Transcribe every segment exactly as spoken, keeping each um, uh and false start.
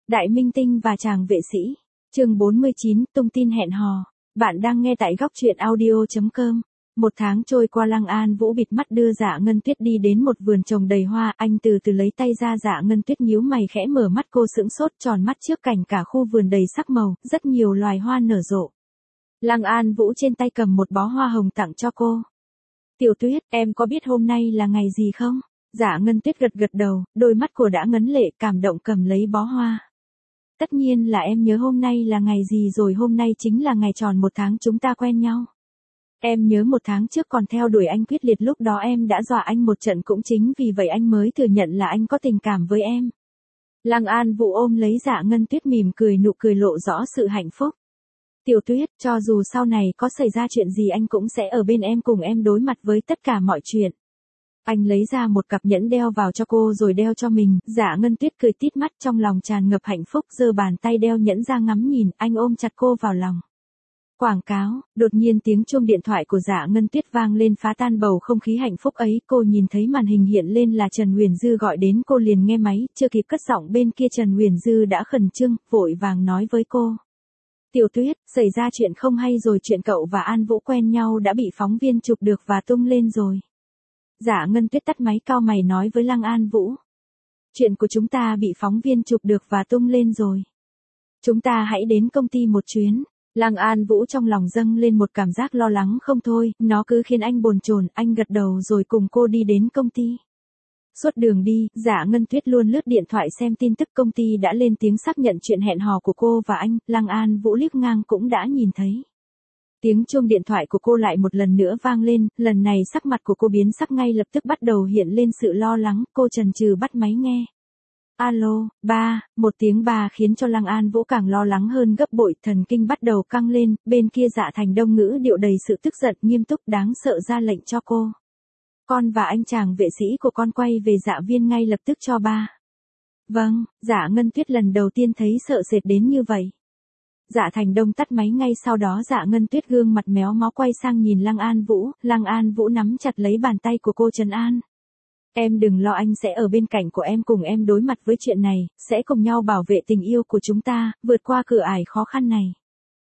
Đại minh tinh và chàng vệ sĩ. Chương bốn mươi chín, tung tin hẹn hò. Bạn đang nghe tại góc truyện audio chấm com. Một tháng trôi qua, Lăng An Vũ bịt mắt đưa Dạ Ngân Tuyết đi đến một vườn trồng đầy hoa, anh từ từ lấy tay ra. Dạ Ngân Tuyết nhíu mày khẽ mở mắt, cô sững sốt tròn mắt trước cảnh cả khu vườn đầy sắc màu, rất nhiều loài hoa nở rộ. Lăng An Vũ trên tay cầm một bó hoa hồng tặng cho cô. Tiểu Tuyết, em có biết hôm nay là ngày gì không? Dạ Ngân Tuyết gật gật đầu, đôi mắt cô đã ngấn lệ, cảm động cầm lấy bó hoa. Tất nhiên là em nhớ hôm nay là ngày gì rồi, hôm nay chính là ngày tròn một tháng chúng ta quen nhau. Em nhớ một tháng trước còn theo đuổi anh quyết liệt, lúc đó em đã dọa anh một trận, cũng chính vì vậy anh mới thừa nhận là anh có tình cảm với em. Lăng An Vũ ôm lấy Dạ Ngân Tuyết mỉm cười, nụ cười lộ rõ sự hạnh phúc. Tiểu Tuyết, cho dù sau này có xảy ra chuyện gì anh cũng sẽ ở bên em, cùng em đối mặt với tất cả mọi chuyện. Anh lấy ra một cặp nhẫn đeo vào cho cô rồi đeo cho mình. Dạ Ngân Tuyết cười tít mắt, trong lòng tràn ngập hạnh phúc, giơ bàn tay đeo nhẫn ra ngắm nhìn, anh ôm chặt cô vào lòng. Quảng cáo. Đột nhiên tiếng chuông điện thoại của Dạ Ngân Tuyết vang lên, phá tan bầu không khí hạnh phúc ấy. Cô nhìn thấy màn hình hiện lên là Trần Huyền Dư gọi đến, cô liền nghe máy, chưa kịp cất giọng bên kia Trần Huyền Dư đã khẩn trương, vội vàng nói với cô. Tiểu Tuyết, xảy ra chuyện không hay rồi, chuyện cậu và An Vũ quen nhau đã bị phóng viên chụp được và tung lên rồi. Dạ Ngân Tuyết tắt máy, cau mày nói với Lăng An Vũ. Chuyện của chúng ta bị phóng viên chụp được và tung lên rồi. Chúng ta hãy đến công ty một chuyến. Lăng An Vũ trong lòng dâng lên một cảm giác lo lắng không thôi, nó cứ khiến anh bồn chồn, anh gật đầu rồi cùng cô đi đến công ty. Suốt đường đi, Dạ Ngân Tuyết luôn lướt điện thoại xem tin tức công ty đã lên tiếng xác nhận chuyện hẹn hò của cô và anh, Lăng An Vũ liếc ngang cũng đã nhìn thấy. Tiếng chuông điện thoại của cô lại một lần nữa vang lên, lần này sắc mặt của cô biến sắc, ngay lập tức bắt đầu hiện lên sự lo lắng, cô chần chừ bắt máy nghe. Alo, ba, một tiếng ba khiến cho Lăng An Vũ càng lo lắng hơn gấp bội, thần kinh bắt đầu căng lên, bên kia Dạ Thành Đông ngữ điệu đầy sự tức giận, nghiêm túc đáng sợ ra lệnh cho cô. Con và anh chàng vệ sĩ của con quay về Dạ Viên ngay lập tức cho ba. Vâng, Dạ Ngân Tuyết lần đầu tiên thấy sợ sệt đến như vậy. Dạ Thành Đông tắt máy ngay sau đó. Dạ Ngân Tuyết gương mặt méo mó quay sang nhìn Lăng An Vũ, Lăng An Vũ nắm chặt lấy bàn tay của cô trấn an. Em đừng lo, anh sẽ ở bên cạnh của em, cùng em đối mặt với chuyện này, sẽ cùng nhau bảo vệ tình yêu của chúng ta, vượt qua cửa ải khó khăn này.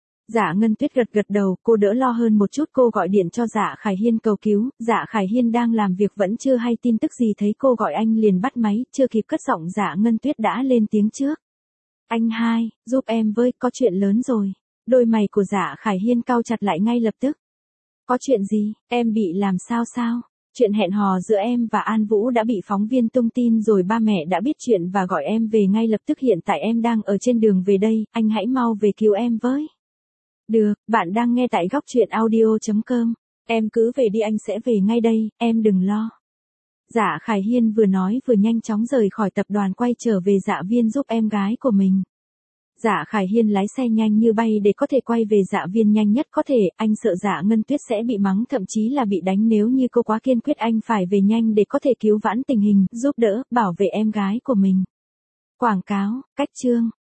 Dạ Ngân Tuyết gật gật đầu, cô đỡ lo hơn một chút, cô gọi điện cho Dạ Khải Hiên cầu cứu. Dạ Khải Hiên đang làm việc vẫn chưa hay tin tức gì, thấy cô gọi anh liền bắt máy, chưa kịp cất giọng Dạ Ngân Tuyết đã lên tiếng trước. Anh hai, giúp em với, có chuyện lớn rồi. Đôi mày của Dạ Khải Hiên cau chặt lại ngay lập tức. Có chuyện gì, em bị làm sao sao? Chuyện hẹn hò giữa em và An Vũ đã bị phóng viên tung tin rồi, ba mẹ đã biết chuyện và gọi em về ngay lập tức, hiện tại em đang ở trên đường về đây, anh hãy mau về cứu em với. Được, bạn đang nghe tại góc truyện audio chấm com. Em cứ về đi, anh sẽ về ngay đây, em đừng lo. Dạ Khải Hiên vừa nói vừa nhanh chóng rời khỏi tập đoàn, quay trở về Dạ Viên giúp em gái của mình. Dạ Khải Hiên lái xe nhanh như bay để có thể quay về Dạ Viên nhanh nhất có thể, anh sợ Dạ Ngân Tuyết sẽ bị mắng, thậm chí là bị đánh nếu như cô quá kiên quyết, anh phải về nhanh để có thể cứu vãn tình hình, giúp đỡ, bảo vệ em gái của mình. Quảng cáo, cách chương.